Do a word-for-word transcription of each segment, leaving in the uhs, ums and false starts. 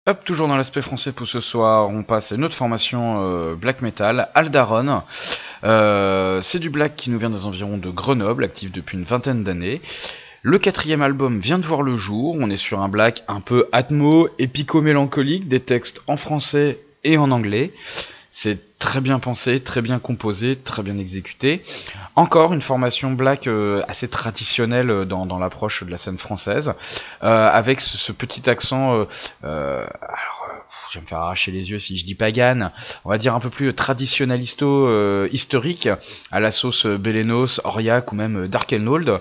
Hop, toujours dans l'aspect français pour ce soir, on passe à une autre formation euh, black metal, Aldaron. Euh, c'est du black qui nous vient des environs de Grenoble, actif depuis une vingtaine d'années. Le quatrième album vient de voir le jour, on est sur un black un peu atmo, épico-mélancolique, des textes en français et en anglais. C'est très bien pensé, très bien composé, très bien exécuté. Encore une formation black euh, assez traditionnelle dans, dans l'approche de la scène française, euh, avec ce, ce petit accent, euh, euh, alors, euh, je vais me faire arracher les yeux si je dis pagan, on va dire un peu plus traditionnalisto euh, historique, à la sauce Belenos, Aurillac ou même Darkenhold.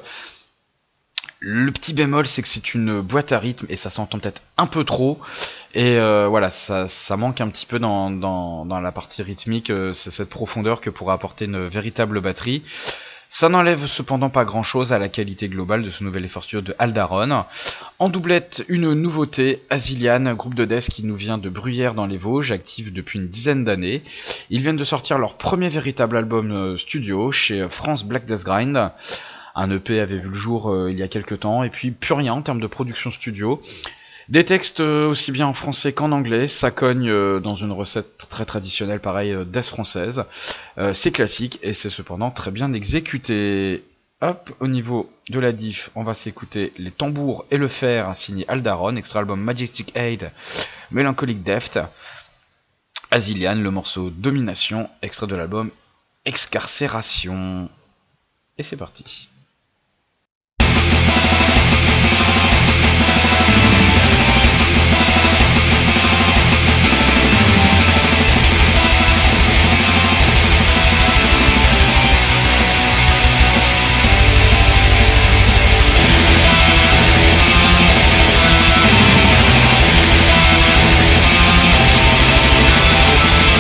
Le petit bémol, c'est que c'est une boîte à rythme et ça s'entend peut-être un peu trop. Et euh, voilà, ça, ça manque un petit peu dans, dans, dans la partie rythmique, euh, c'est cette profondeur que pourrait apporter une véritable batterie. Ça n'enlève cependant pas grand-chose à la qualité globale de ce nouvel effort studio de Aldaron. En doublette, une nouveauté, Asilian, groupe de death qui nous vient de Bruyères dans les Vosges, actif depuis une dizaine d'années. Ils viennent de sortir leur premier véritable album studio chez France Black Death Grind. Un E P avait vu le jour euh, il y a quelques temps, et puis plus rien en termes de production studio. Des textes euh, aussi bien en français qu'en anglais, ça cogne euh, dans une recette très traditionnelle, pareil, euh, death française. Euh, c'est classique, et c'est cependant très bien exécuté. Hop, au niveau de la diff, on va s'écouter Les Tambours et le Fer, signé Aldaron, extra album Majestic Aid, Melancholic Deft. Asilian, le morceau Domination, extrait de l'album Excarcération. Et c'est parti.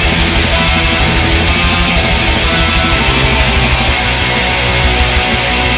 We'll be right back.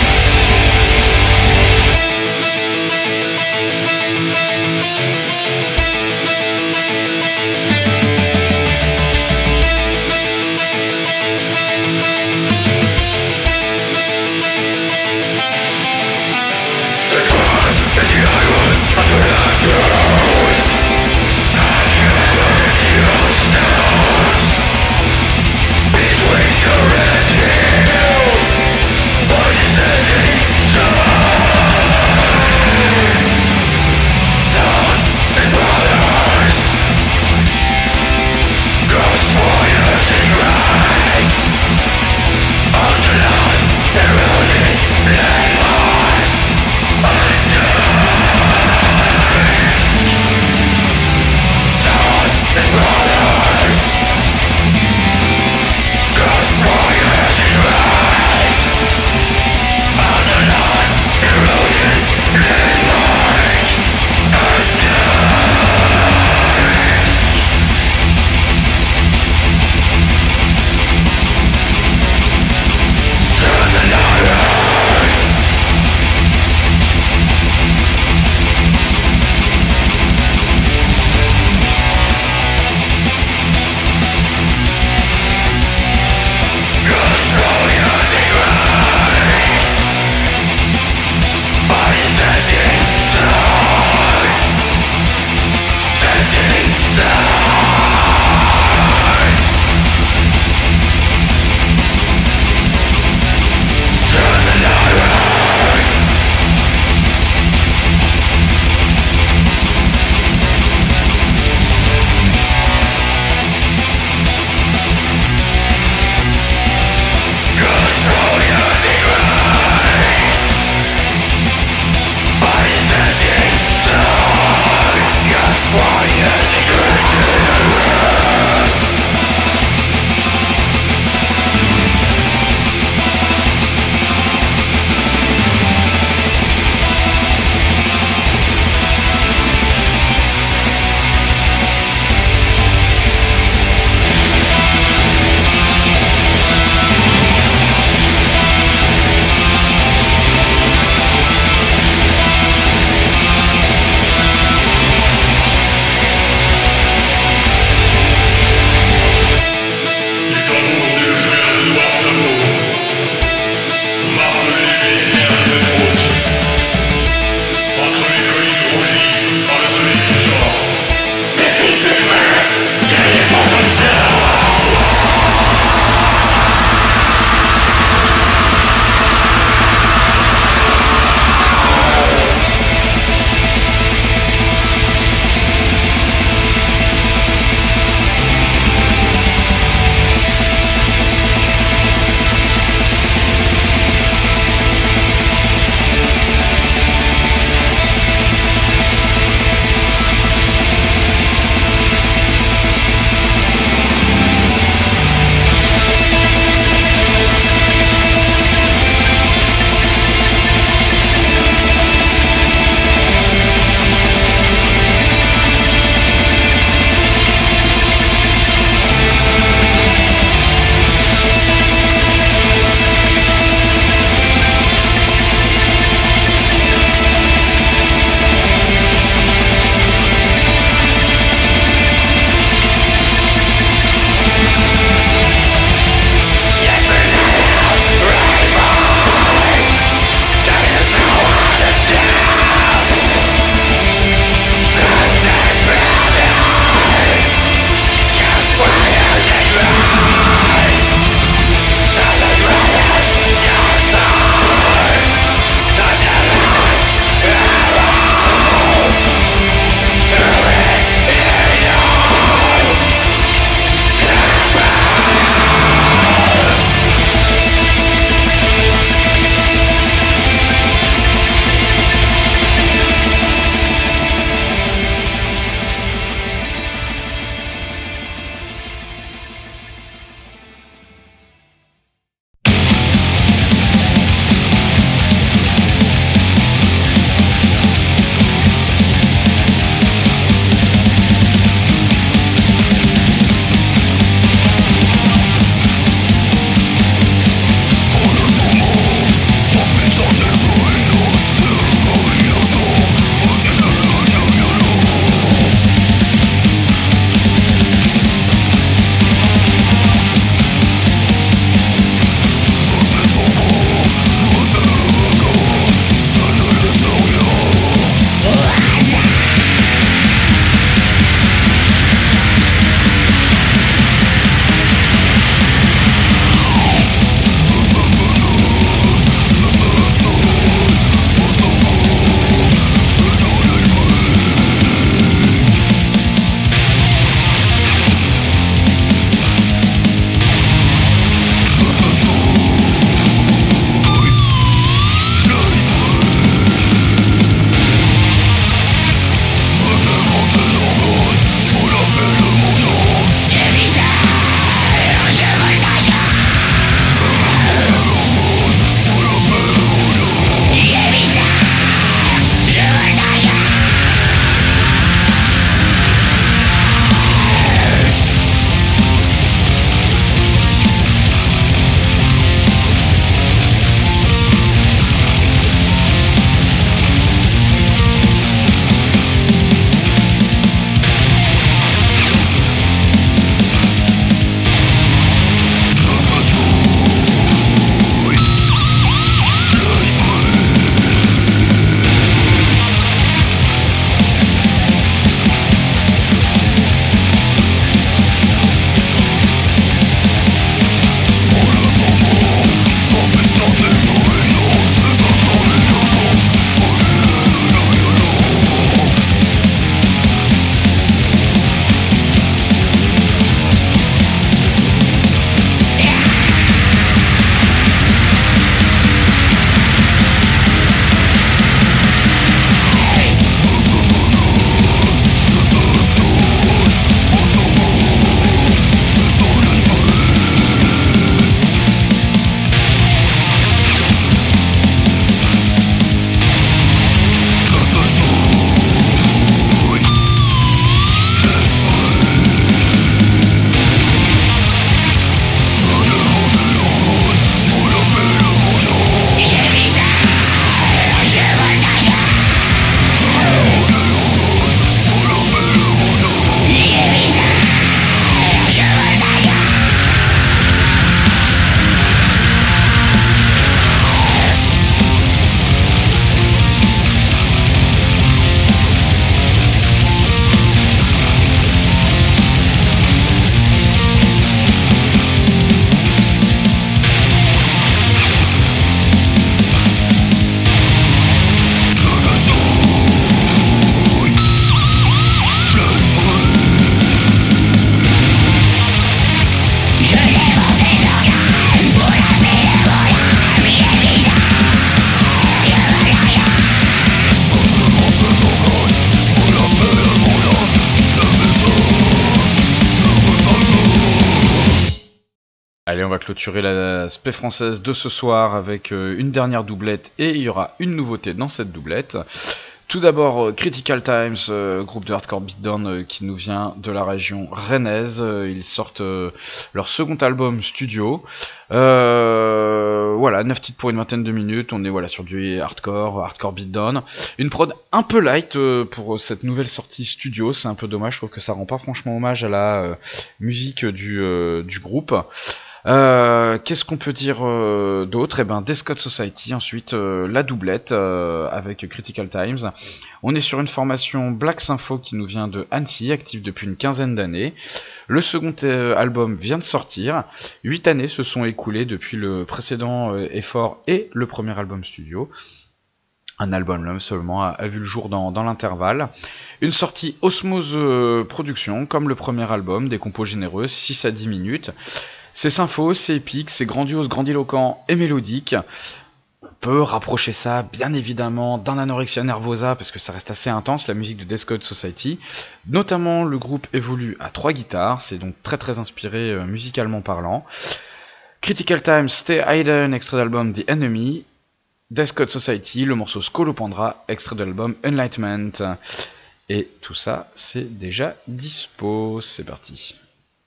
Allez, on va clôturer la spé française de ce soir avec euh, une dernière doublette et il y aura une nouveauté dans cette doublette. Tout d'abord, euh, Critical Times, euh, groupe de hardcore beatdown euh, qui nous vient de la région rennaise. Euh, ils sortent euh, leur second album studio. Euh, voilà, neuf titres pour une vingtaine de minutes. On est voilà sur du hardcore, hardcore beatdown. Une prod un peu light euh, pour cette nouvelle sortie studio. C'est un peu dommage, je trouve que ça rend pas franchement hommage à la euh, musique du, euh, du groupe. Euh, qu'est-ce qu'on peut dire euh, d'autre? Eh ben, Descott Society, ensuite euh, la doublette euh, avec Critical Times. On est sur une formation Black Sympho qui nous vient de Annecy, active depuis une quinzaine d'années. Le second euh, album vient de sortir. Huit années se sont écoulées depuis le précédent euh, effort et le premier album studio. Un album seulement a, a vu le jour dans, dans l'intervalle. Une sortie Osmose euh, Production, comme le premier album, des compos généreux, six à dix minutes. C'est sympho, c'est épique, c'est grandiose, grandiloquent et mélodique. On peut rapprocher ça, bien évidemment, d'un Anorexia Nervosa, parce que ça reste assez intense, la musique de Descott Society. Notamment, le groupe évolue à trois guitares, c'est donc très très inspiré euh, musicalement parlant. Critical Times, Stay Hidden, extrait d'album The Enemy. Descott Society, le morceau Scolopendra, extrait de l'album Enlightenment. Et tout ça, c'est déjà dispo. C'est parti.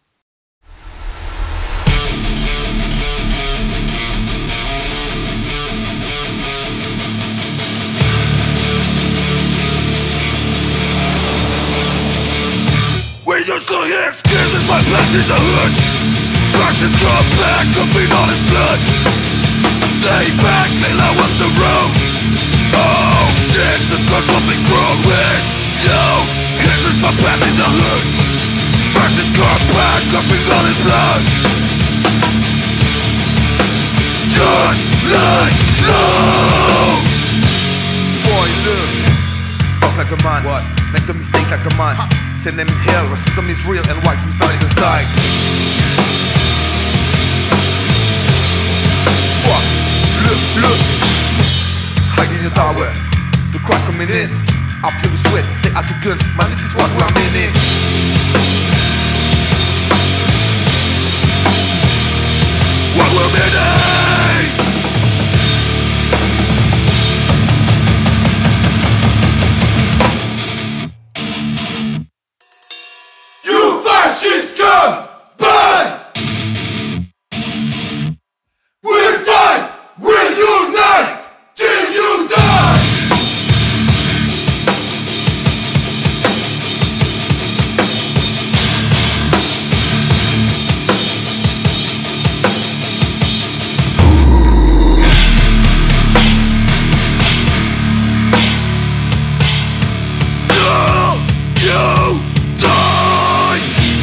We used to hear excuses, my blood in the hood. Fascists come back to feed on his blood. Stay back, they low up the road. Oh shit, the guns will be grown with you. This is my blood in the hood. Fascists come back to feed on his blood. Just like love. Boy, look, talk like a man. What? Make the mistake like a man. Ha. Send them in hell, racism is real and white is not in the side. What? Look, look. Hide in the tower. The crowd's coming in. I feel the sweat, they are two guns. Man, this is what we're meaning. What we're meaning. Fascist scum! Burn! We'll fight! We'll unite! Till you die! Till you die!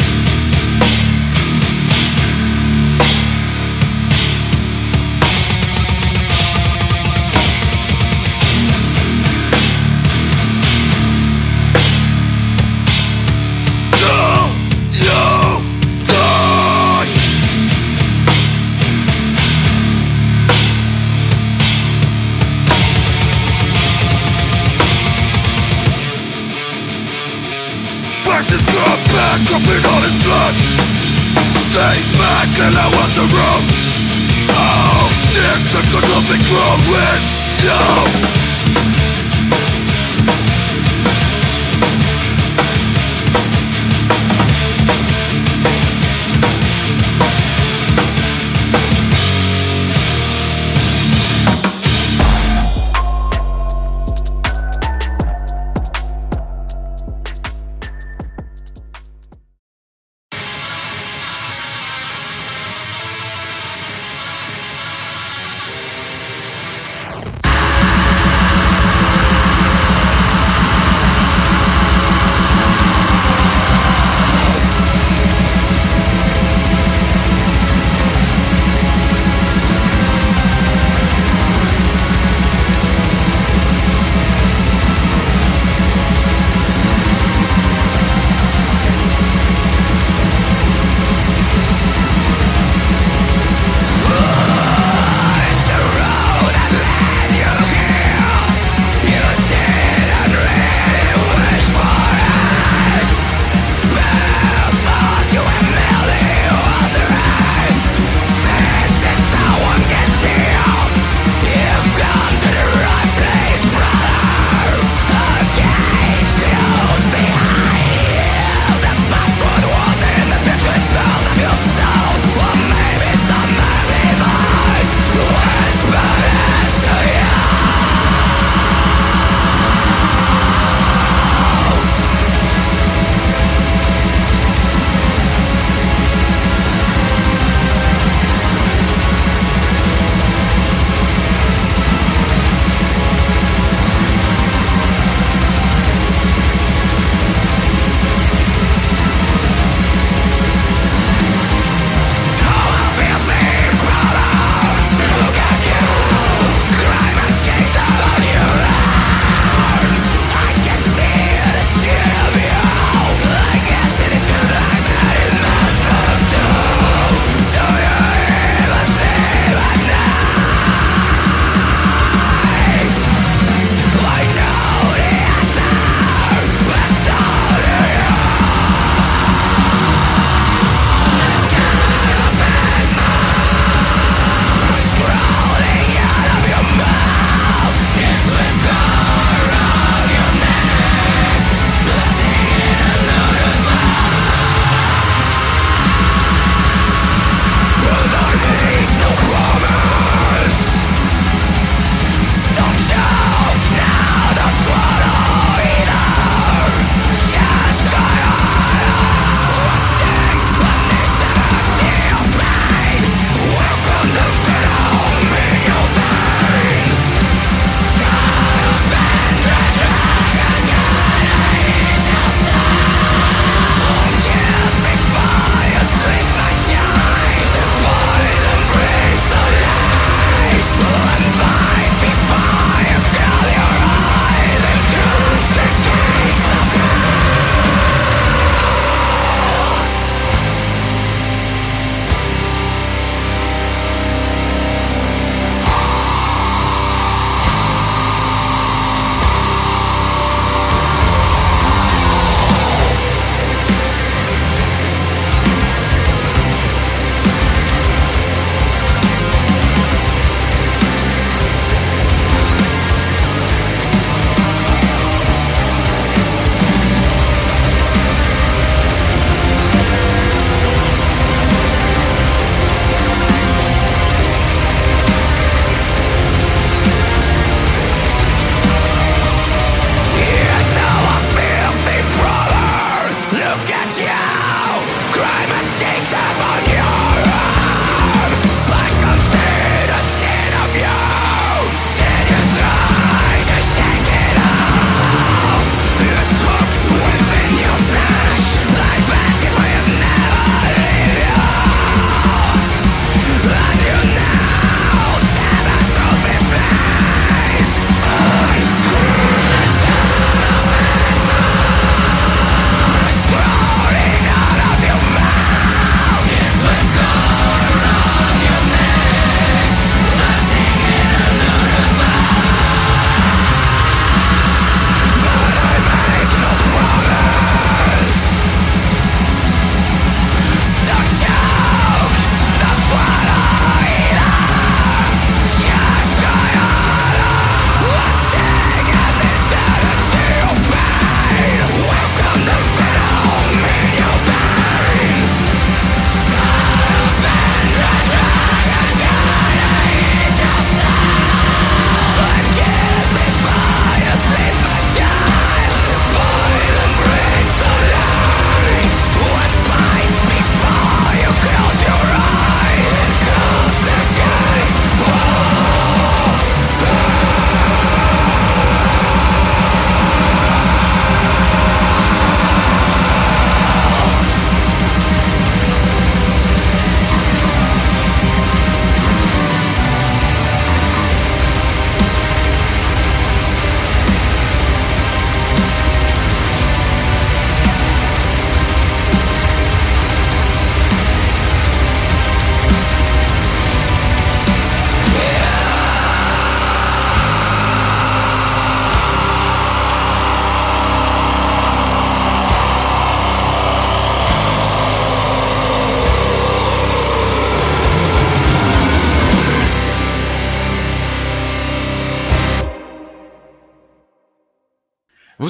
Fascists come back, coughing on his blood. Stay back and I want the road. Oh shit, they're gonna be grown with you.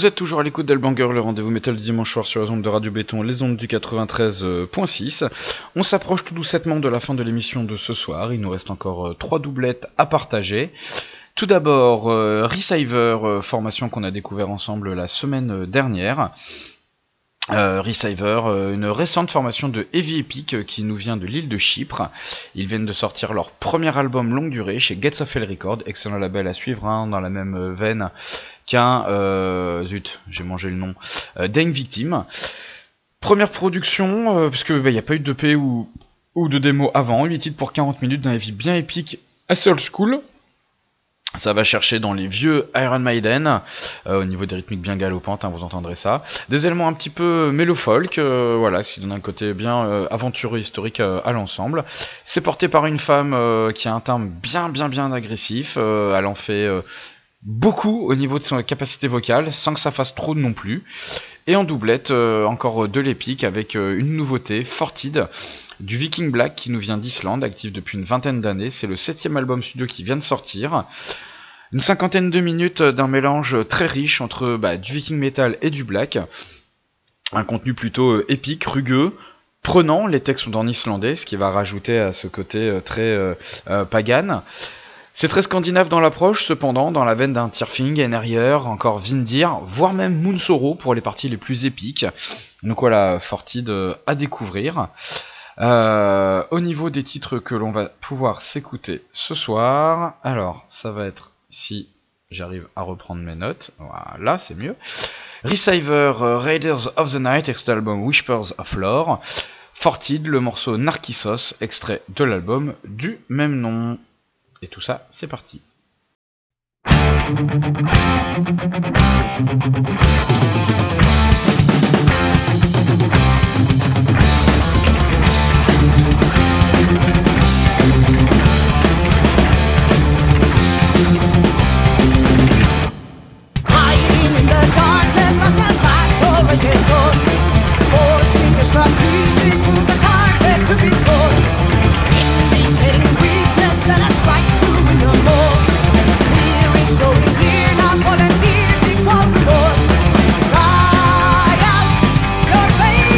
Vous êtes toujours à l'écoute d'Albanger, le rendez-vous métal du dimanche soir sur les ondes de Radio Béton, les ondes du quatre-vingt-treize virgule six. On s'approche tout doucettement de la fin de l'émission de ce soir. Il nous reste encore euh, trois doublettes à partager. Tout d'abord, euh, Receiver, euh, formation qu'on a découvert ensemble la semaine dernière. Euh, Receiver, euh, une récente formation de Heavy Epic euh, qui nous vient de l'île de Chypre. Ils viennent de sortir leur premier album longue durée chez Gates of Hell Records, excellent label à suivre, hein, dans la même euh, veine qu'un... Euh, zut, j'ai mangé le nom. Euh, Dying Victim. Première production, euh, parce qu'il n'y bah, a pas eu de E P ou, ou de démo avant, huit titres pour quarante minutes d'un heavy bien épique, assez old school. Ça va chercher dans les vieux Iron Maiden, euh, au niveau des rythmiques bien galopantes, hein, vous entendrez ça. Des éléments un petit peu mélo-folk, euh, voilà, ce qui donne un côté bien euh, aventureux historique euh, à l'ensemble. C'est porté par une femme euh, qui a un timbre bien bien bien agressif, euh, elle en fait euh, beaucoup au niveau de son capacité vocale, sans que ça fasse trop non plus. Et en doublette, euh, encore de l'épique avec euh, une nouveauté, Fortid, du Viking Black qui nous vient d'Islande, actif depuis une vingtaine d'années. C'est le septième album studio qui vient de sortir. Une cinquantaine de minutes d'un mélange très riche entre bah, du Viking Metal et du Black. Un contenu plutôt euh, épique, rugueux, prenant. Les textes sont en islandais, ce qui va rajouter à ce côté euh, très euh, euh, pagan. C'est très scandinave dans l'approche, cependant, dans la veine d'un Tyrfing, Enerier, encore Vindir, voire même Moonsoro pour les parties les plus épiques. Donc voilà, Fortid euh, à découvrir. Euh, au niveau des titres que l'on va pouvoir s'écouter ce soir, alors ça va être, si j'arrive à reprendre mes notes, voilà, c'est mieux. Receiver, uh, Raiders of the Night, extrait de l'album Whispers of Lore. Fortid, le morceau Narcissos, extrait de l'album du même nom. Et tout ça, c'est parti. Volunteers equal to more. Cry out your faith.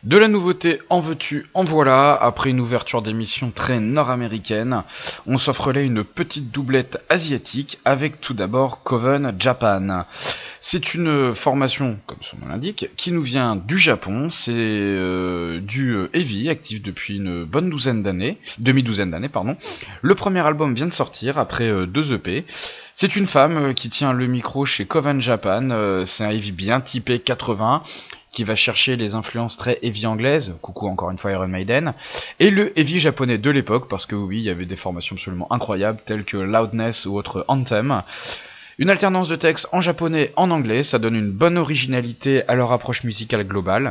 De la nouveauté, en veux-tu, en voilà. Après une ouverture d'émission très nord-américaine, on s'offre là une petite doublette asiatique avec tout d'abord Coven Japan. C'est une formation, comme son nom l'indique, qui nous vient du Japon. C'est euh, du euh, heavy, actif depuis une bonne douzaine d'années, demi-douzaine d'années, pardon. Le premier album vient de sortir après euh, deux E P. C'est une femme euh, qui tient le micro chez Coven Japan. Euh, c'est un heavy bien typé quatre-vingts, qui va chercher les influences très heavy anglaises, coucou encore une fois Iron Maiden, et le heavy japonais de l'époque, parce que oui, il y avait des formations absolument incroyables, telles que Loudness ou autre Anthem. Une alternance de texte en japonais et en anglais, ça donne une bonne originalité à leur approche musicale globale.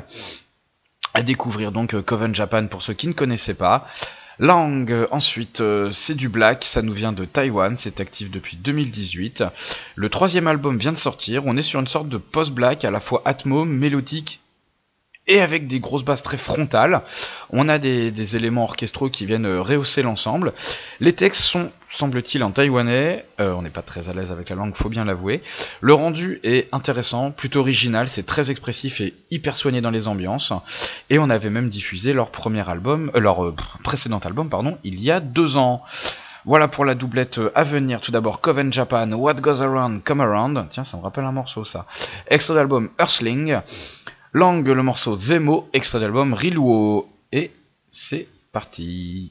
À découvrir donc Coven Japan pour ceux qui ne connaissaient pas. Langue, ensuite, euh, c'est du black, ça nous vient de Taïwan, c'est actif depuis deux mille dix-huit. Le troisième album vient de sortir, on est sur une sorte de post-black à la fois atmo, mélodique et avec des grosses basses très frontales. On a des, des éléments orchestraux qui viennent rehausser l'ensemble. Les textes sont, semble-t-il, en taïwanais. Euh, on n'est pas très à l'aise avec la langue, faut bien l'avouer. Le rendu est intéressant, plutôt original, c'est très expressif et hyper soigné dans les ambiances. Et on avait même diffusé leur premier album, euh, leur euh, précédent album, pardon, il y a deux ans. Voilà pour la doublette à venir. Tout d'abord Coven Japan, What Goes Around Come Around. Tiens, ça me rappelle un morceau ça. Extrait d'album Earthling. Langue, le morceau Zemo, extrait d'album Riluo. Et c'est parti.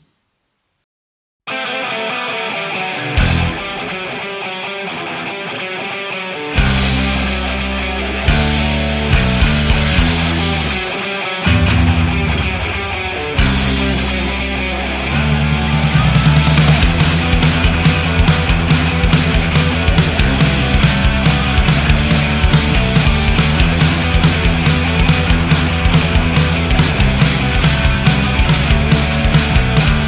We'll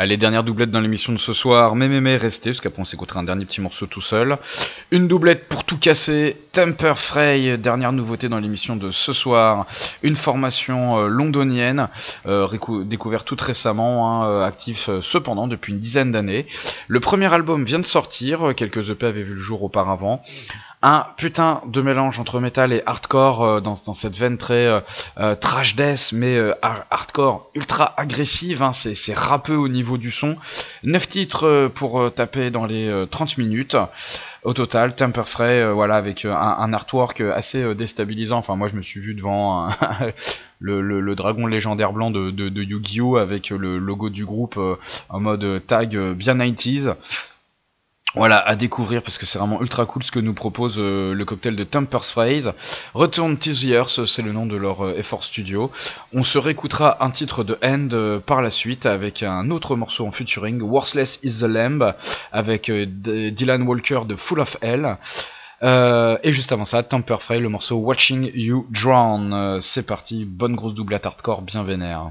Allez, dernière doublette dans l'émission de ce soir, mais mémé restez, parce qu'après on s'écoutera un dernier petit morceau tout seul. Une doublette pour tout casser, Temper Fray, dernière nouveauté dans l'émission de ce soir, une formation euh, londonienne, euh, récou- découverte toute récemment, hein, euh, actif euh, cependant depuis une dizaine d'années. Le premier album vient de sortir, euh, quelques E P avaient vu le jour auparavant. Un putain de mélange entre metal et hardcore euh, dans, dans cette veine très euh, euh, trash death mais euh, hardcore ultra agressive, hein, c'est, c'est rappeux au niveau du son. neuf titres euh, pour euh, taper dans les euh, trente minutes au total. Temper Fray, euh, voilà, avec euh, un, un artwork assez euh, déstabilisant. Enfin moi je me suis vu devant un le, le, le dragon légendaire blanc de, de, de Yu-Gi-Oh avec le logo du groupe euh, en mode tag euh, bien quatre-vingt-dix. Voilà, à découvrir parce que c'est vraiment ultra cool ce que nous propose euh, le cocktail de Temper's Phrase. Return to the Earth, c'est le nom de leur euh, effort studio. On se réécoutera un titre de End euh, par la suite avec un autre morceau en featuring, Worthless is the Lamb, avec euh, D- Dylan Walker de Full of Hell. Euh, et juste avant ça, Temper Fray, le morceau Watching You Drown. Euh, c'est parti, bonne grosse doublette hardcore bien vénère.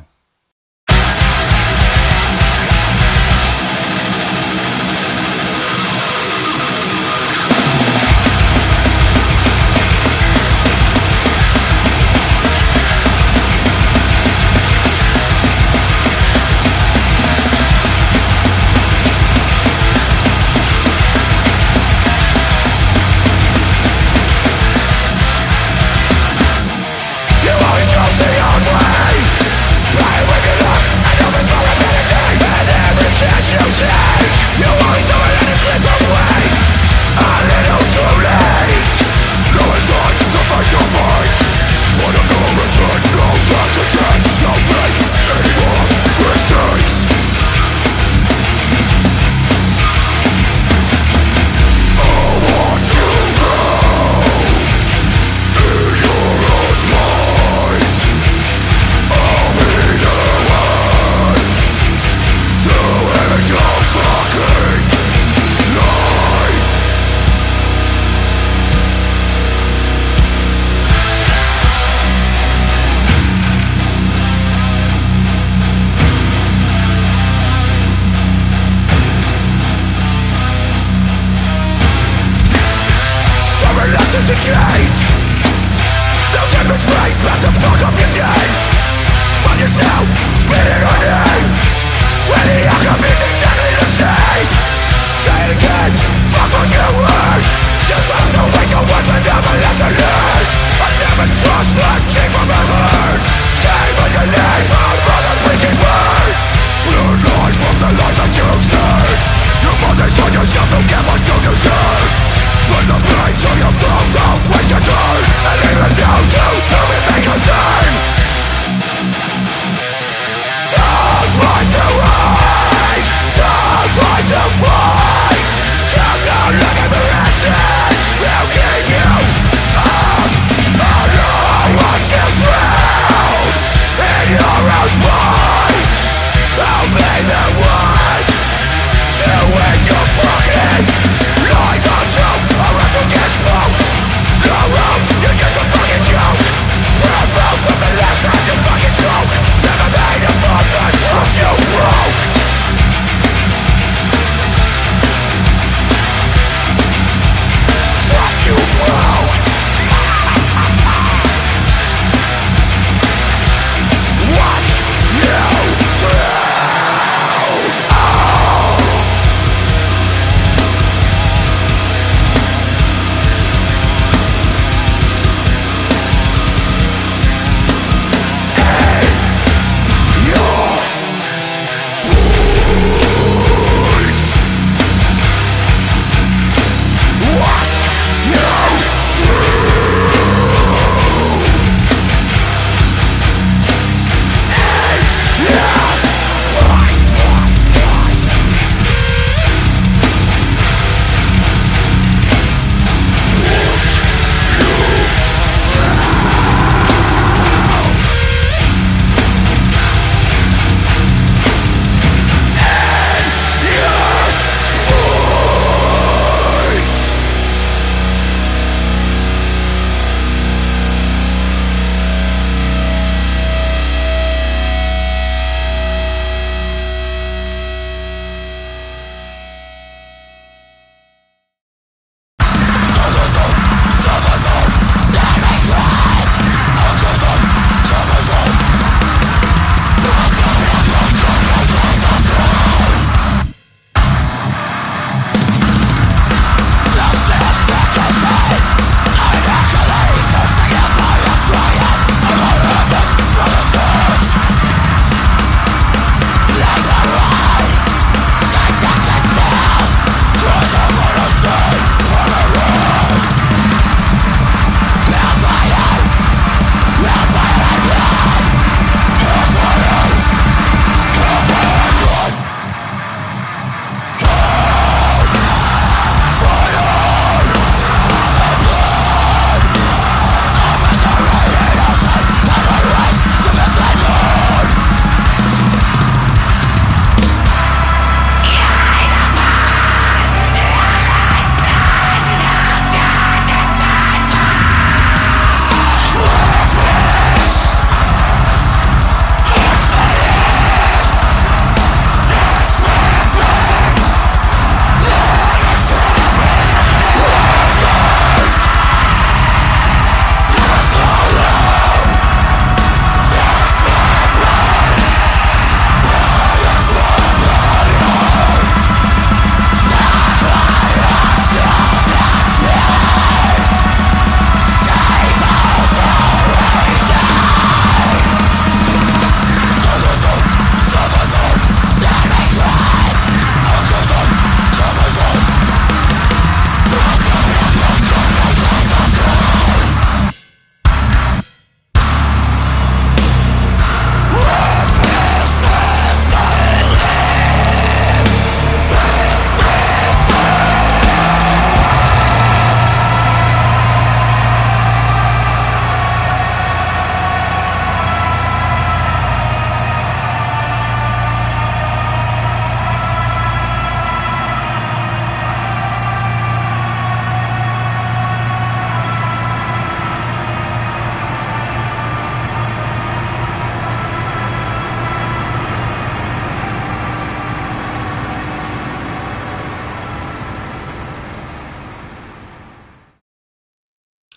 I'll be the one to end your fucking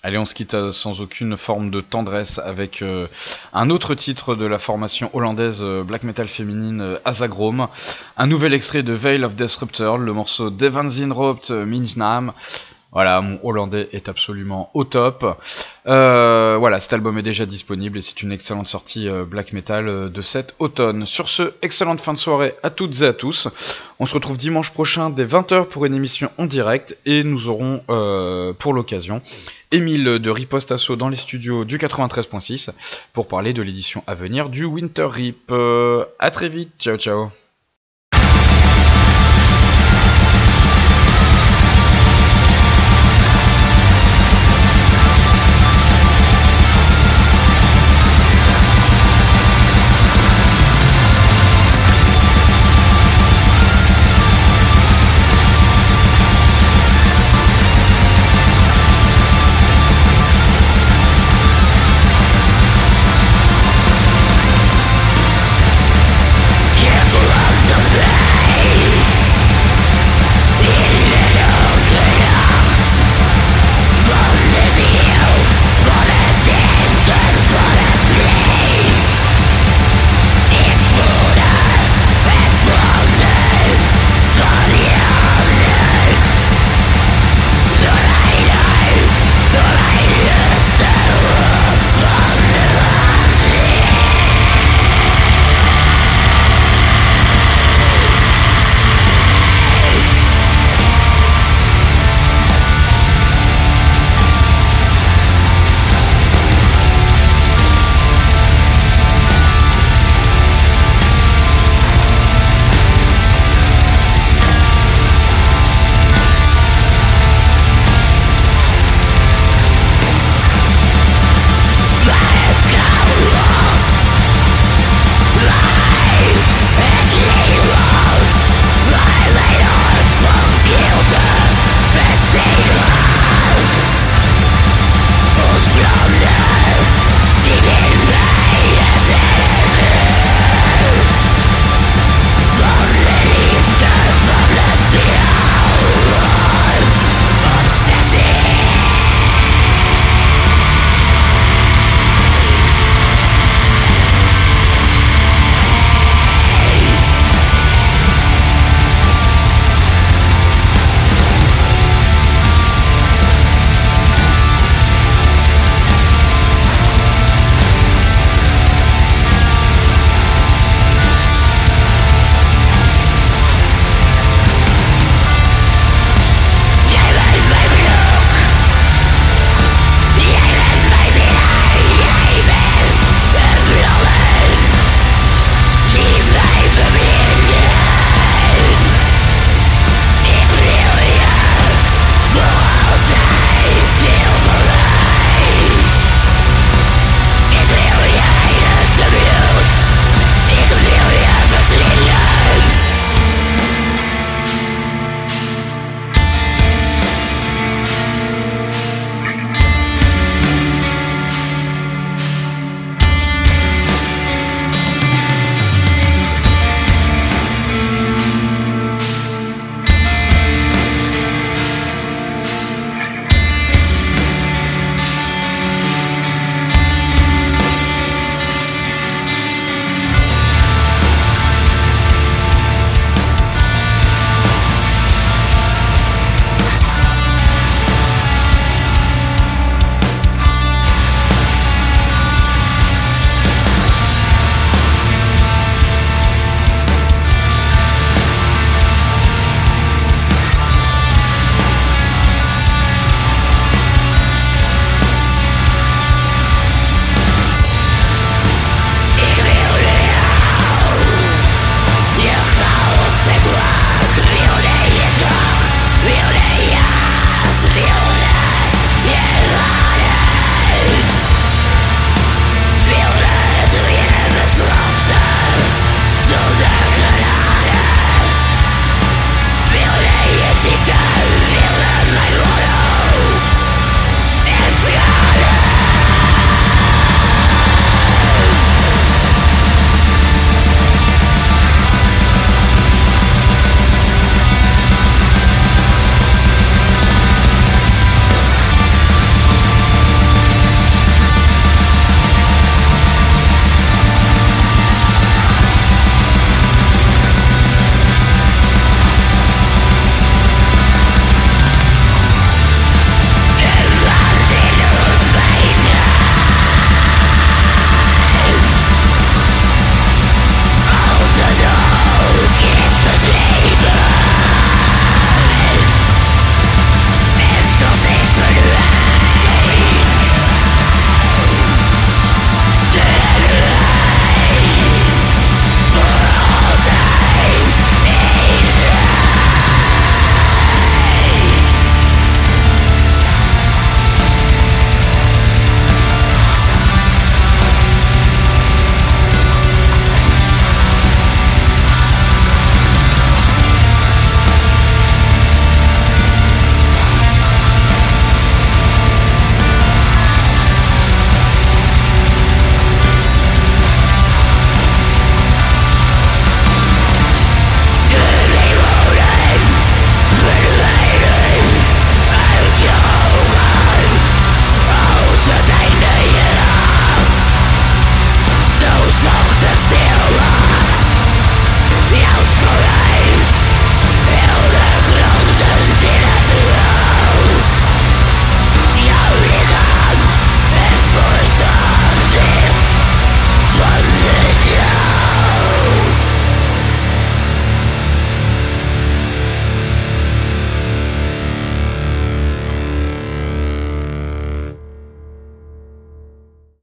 Allez, on se quitte euh, sans aucune forme de tendresse avec euh, un autre titre de la formation hollandaise euh, black metal féminine euh, Azagrom. Un nouvel extrait de Veil of Disruptor, le morceau Devanzinropt Minjnam. Voilà, mon hollandais est absolument au top. Euh, voilà, cet album est déjà disponible et c'est une excellente sortie euh, black metal euh, de cet automne. Sur ce, excellente fin de soirée à toutes et à tous. On se retrouve dimanche prochain dès vingt heures pour une émission en direct et nous aurons euh, pour l'occasion Émile de Riposte Asso dans les studios du quatre-vingt-treize point six pour parler de l'édition à venir du Winter Rip. Euh, à très vite, ciao ciao.